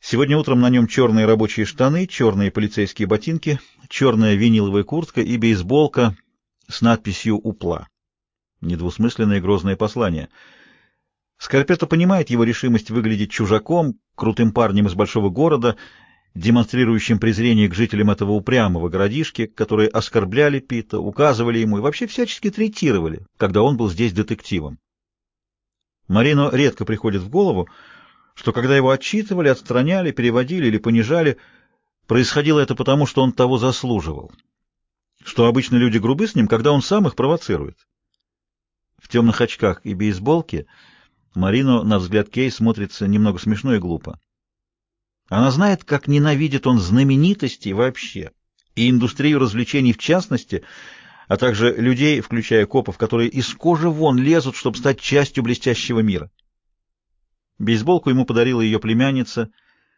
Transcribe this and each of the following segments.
Сегодня утром на нем черные рабочие штаны, черные полицейские ботинки, черная виниловая куртка и бейсболка с надписью «УПЛА». Недвусмысленное и грозное послание. Скарпетто понимает его решимость выглядеть чужаком, крутым парнем из большого города, демонстрирующим презрение к жителям этого упрямого городишки, которые оскорбляли Пита, указывали ему и вообще всячески третировали, когда он был здесь детективом. Марино редко приходит в голову, что когда его отчитывали, отстраняли, переводили или понижали, происходило это потому, что он того заслуживал, что обычно люди грубы с ним, когда он сам их провоцирует. В темных очках и бейсболке Марино, на взгляд Кей, смотрится немного смешно и глупо. Она знает, как ненавидит он знаменитости вообще, и индустрию развлечений в частности, а также людей, включая копов, которые из кожи вон лезут, чтобы стать частью блестящего мира. Бейсболку ему подарила ее племянница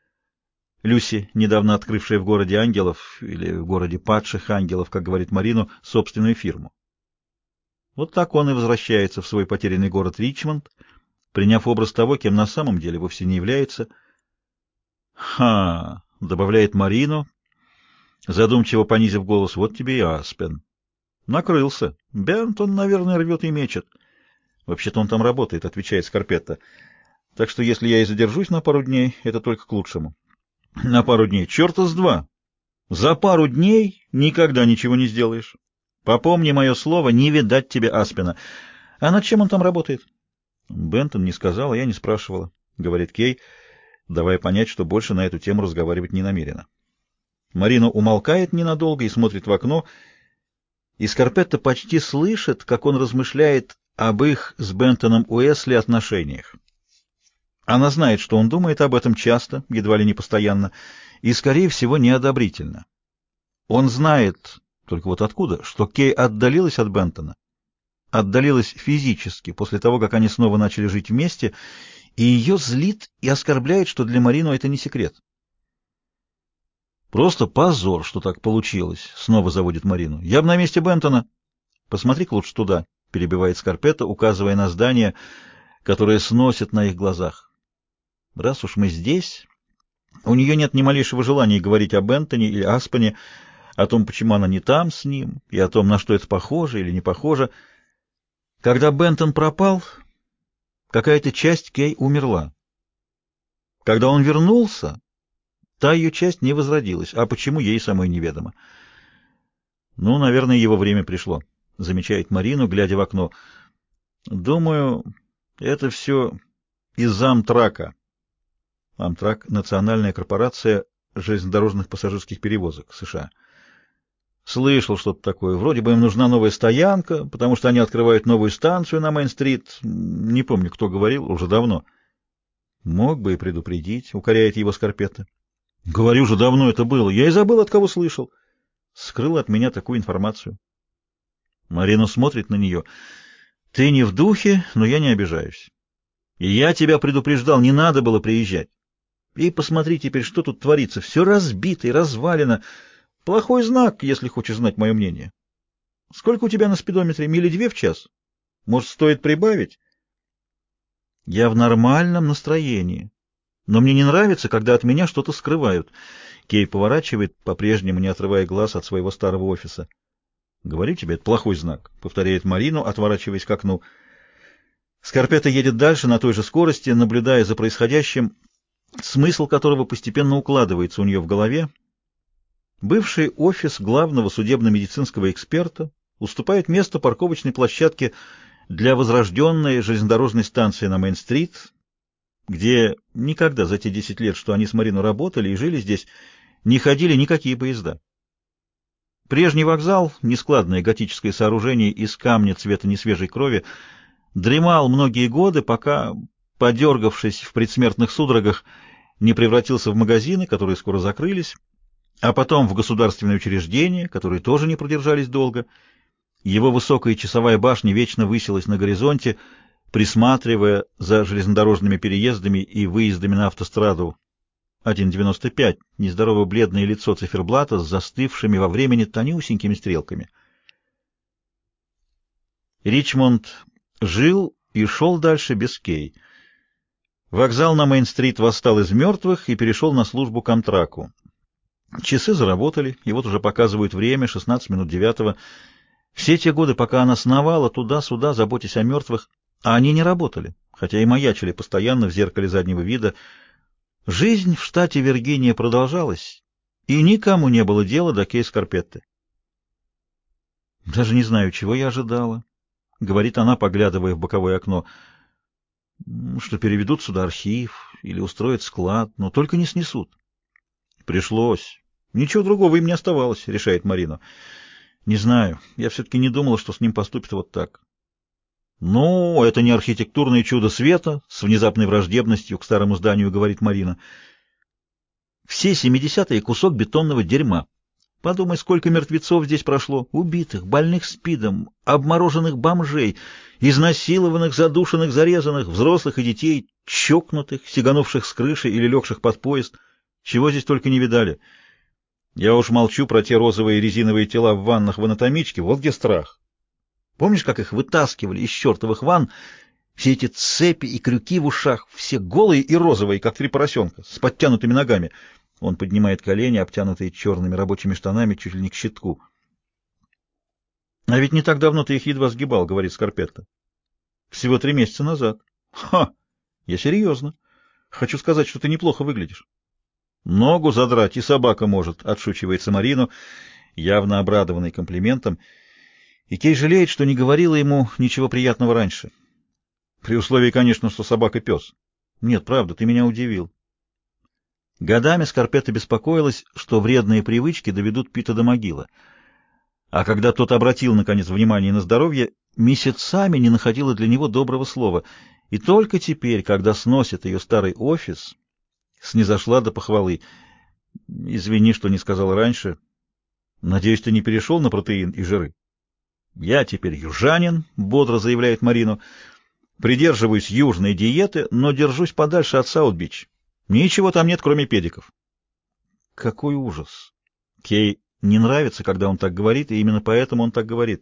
Люси, недавно открывшая в городе ангелов, или в городе падших ангелов, как говорит Марино, собственную фирму. Вот так он и возвращается в свой потерянный город Ричмонд, приняв образ того, кем на самом деле вовсе не является. «Ха!» — добавляет Марино, задумчиво понизив голос. «Вот тебе и Аспен. Накрылся. Бентон, наверное, рвет и мечет». «Вообще-то он там работает», — отвечает Скарпетто. «Так что если я и задержусь на пару дней, это только к лучшему». «На пару дней? Черта с два! За пару дней никогда ничего не сделаешь. Попомни мое слово, не видать тебе Аспена. А над чем он там работает?» «Бентон не сказал, а я не спрашивала», — говорит Кей, давая понять, что больше на эту тему разговаривать не намерена. Марина умолкает ненадолго и смотрит в окно, и Скарпетто почти слышит, как он размышляет об их с Бентоном Уэсли отношениях. Она знает, что он думает об этом часто, едва ли не постоянно, и, скорее всего, неодобрительно. Он знает, только вот откуда, что Кей отдалилась от Бентона, отдалилась физически после того, как они снова начали жить вместе, и ее злит и оскорбляет, что для Марино это не секрет. «Просто позор, что так получилось», — снова заводит Марину. «Я бы на месте Бентона...» «Посмотри-ка лучше туда», — перебивает Скарпетто, указывая на здание, которое сносит на их глазах. Раз уж мы здесь, у нее нет ни малейшего желания говорить о Бентоне или Аспене, о том, почему она не там с ним, и о том, на что это похоже или не похоже. Когда Бентон пропал, какая-то часть Кей умерла. Когда он вернулся, та ее часть не возродилась, а почему, ей самой неведомо. «Ну, наверное, его время пришло», — замечает Марину, глядя в окно. «Думаю, это все из-за Амтрака». Амтрак — национальная корпорация железнодорожных пассажирских перевозок США. Слышал что-то такое. Вроде бы им нужна новая стоянка, потому что они открывают новую станцию на Мейн-стрит. Не помню, кто говорил, уже давно. Мог бы и предупредить, укоряет его Скарпетто. Говорю же, давно это было. Я и забыл, от кого слышал. Скрыл от меня такую информацию. Марина смотрит на нее. Ты не в духе, но я не обижаюсь. И я тебя предупреждал, не надо было приезжать. И посмотри теперь, что тут творится. Все разбито и развалено. Плохой знак, если хочешь знать мое мнение. Сколько у тебя на спидометре? Мили 2 в час? Может, стоит прибавить? Я в нормальном настроении. Но мне не нравится, когда от меня что-то скрывают. Кей поворачивает, по-прежнему не отрывая глаз от своего старого офиса. Говорю тебе, это плохой знак, повторяет Марину, отворачиваясь к окну. Скарпетто едет дальше на той же скорости, наблюдая за происходящим, смысл которого постепенно укладывается у нее в голове. Бывший офис главного судебно-медицинского эксперта уступает место парковочной площадке для возрожденной железнодорожной станции на Мейн-стрит, где никогда за те 10 лет, что они с Мариной работали и жили здесь, не ходили никакие поезда. Прежний вокзал, нескладное готическое сооружение из камня цвета несвежей крови, дремал многие годы, пока, подергавшись в предсмертных судорогах, не превратился в магазины, которые скоро закрылись, а потом в государственные учреждения, которые тоже не продержались долго. Его высокая часовая башня вечно высилась на горизонте, присматривая за железнодорожными переездами и выездами на автостраду 1.95, нездорово бледное лицо циферблата с застывшими во времени тонюсенькими стрелками. Ричмонд жил и шел дальше без Кей. Вокзал на Мейн-стрит восстал из мертвых и перешел на службу к Амтраку. Часы заработали, и вот уже показывают время, 16 минут девятого. Все те годы, пока она сновала туда-сюда, заботясь о мертвых, а они не работали, хотя и маячили постоянно в зеркале заднего вида. Жизнь в штате Виргиния продолжалась, и никому не было дела до Кей Скарпетты. «Даже не знаю, чего я ожидала», — говорит она, поглядывая в боковое окно. «Что переведут сюда архив или устроят склад, но только не снесут». «Пришлось. Ничего другого им не оставалось», — решает Марина. «Не знаю. Я все-таки не думала, что с ним поступит вот так». «Ну, это не архитектурное чудо света с внезапной враждебностью к старому зданию», — говорит Марина. «Все 70-е — кусок бетонного дерьма. Подумай, сколько мертвецов здесь прошло. Убитых, больных СПИДом, обмороженных бомжей, изнасилованных, задушенных, зарезанных, взрослых и детей, чокнутых, сиганувших с крыши или легших под поезд. Чего здесь только не видали. Я уж молчу про те розовые резиновые тела в ваннах в анатомичке. Вот где страх. Помнишь, как их вытаскивали из чертовых ванн? Все эти цепи и крюки в ушах, все голые и розовые, как три поросенка, с подтянутыми ногами». Он поднимает колени, обтянутые черными рабочими штанами, чуть ли не к щитку. «А ведь не так давно ты их едва сгибал», — говорит Скарпетта. «Всего 3 месяца назад». «Ха! Я серьезно. Хочу сказать, что ты неплохо выглядишь». «Ногу задрать и собака может», — отшучивается Марину, явно обрадованный комплиментом. И Кей жалеет, что не говорила ему ничего приятного раньше. При условии, конечно, что собака пес. «Нет, правда, ты меня удивил». Годами Скарпетта беспокоилась, что вредные привычки доведут Пита до могилы. А когда тот обратил, наконец, внимание на здоровье, месяцами не находила для него доброго слова. И только теперь, когда сносит ее старый офис, снизошла до похвалы. «Извини, что не сказал раньше. Надеюсь, ты не перешел на протеин и жиры?» «Я теперь южанин», — бодро заявляет Марину. «Придерживаюсь южной диеты, но держусь подальше от Саут-Бич. Ничего там нет, кроме педиков». Какой ужас! Кей не нравится, когда он так говорит, и именно поэтому он так говорит.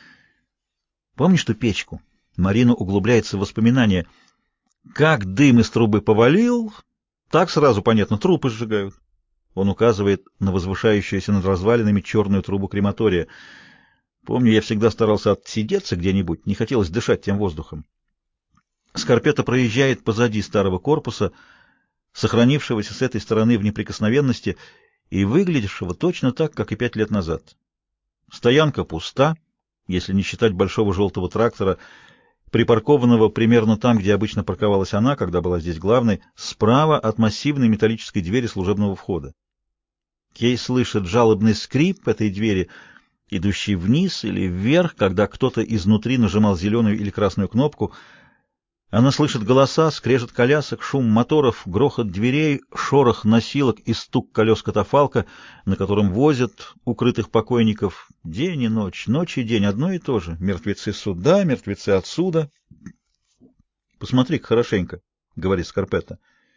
Помнишь ту печку? Марина углубляется в воспоминания. Как дым из трубы повалил, так сразу понятно, трупы сжигают. Он указывает на возвышающуюся над развалинами черную трубу крематория. Помню, я всегда старался отсидеться где-нибудь, не хотелось дышать тем воздухом. Скарпетта проезжает позади старого корпуса, сохранившегося с этой стороны в неприкосновенности и выглядевшего точно так, как и 5 лет назад. Стоянка пуста, если не считать большого желтого трактора, припаркованного примерно там, где обычно парковалась она, когда была здесь главной, справа от массивной металлической двери служебного входа. Кей слышит жалобный скрип этой двери, идущий вниз или вверх, когда кто-то изнутри нажимал зеленую или красную кнопку. Она слышит голоса, скрежет колясок, шум моторов, грохот дверей, шорох носилок и стук колес катафалка, на котором возят укрытых покойников. День и ночь, ночь и день, одно и то же. Мертвецы сюда, мертвецы отсюда. «Посмотри-ка хорошенько», — говорит Скарпетта.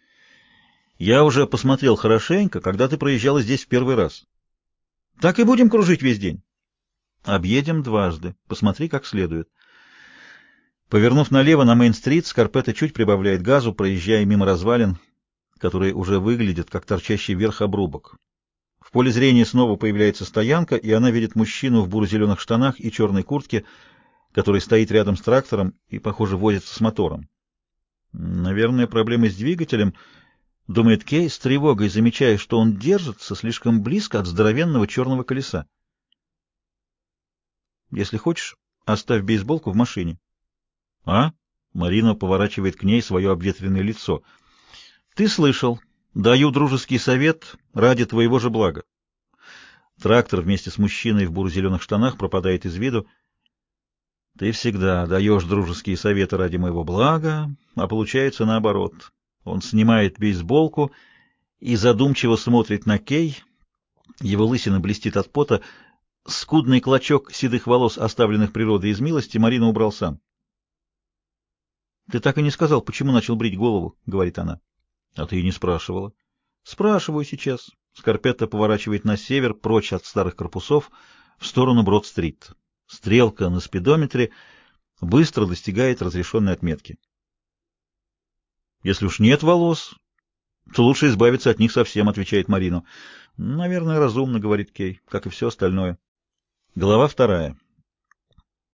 «Я уже посмотрел хорошенько, когда ты проезжала здесь в первый раз. Так и будем кружить весь день». «Объедем дважды. Посмотри как следует». Повернув налево на Мейн-стрит, Скарпетта чуть прибавляет газу, проезжая мимо развалин, которые уже выглядят как торчащий вверх обрубок. В поле зрения снова появляется стоянка, и она видит мужчину в буро-зеленых штанах и черной куртке, который стоит рядом с трактором и, похоже, возится с мотором. «Наверное, проблемы с двигателем», — думает Кей с тревогой, замечая, что он держится слишком близко от здоровенного черного колеса. «Если хочешь, оставь бейсболку в машине». «А?» — Марина поворачивает к ней свое обветренное лицо. «Ты слышал. Даю дружеский совет ради твоего же блага». Трактор вместе с мужчиной в буро-зеленых штанах пропадает из виду. «Ты всегда даешь дружеские советы ради моего блага, а получается наоборот». Он снимает бейсболку и задумчиво смотрит на Кей. Его лысина блестит от пота. Скудный клочок седых волос, оставленных природой из милости, Марина убрал сам. «Ты так и не сказал, почему начал брить голову», — говорит она. «А ты и не спрашивала». «Спрашиваю сейчас». Скарпетта поворачивает на север, прочь от старых корпусов, в сторону Брод-стрит. Стрелка на спидометре быстро достигает разрешенной отметки. Если уж нет волос, то лучше избавиться от них совсем, отвечает Марина. Наверное, разумно, говорит Кей, как и все остальное. Глава 2.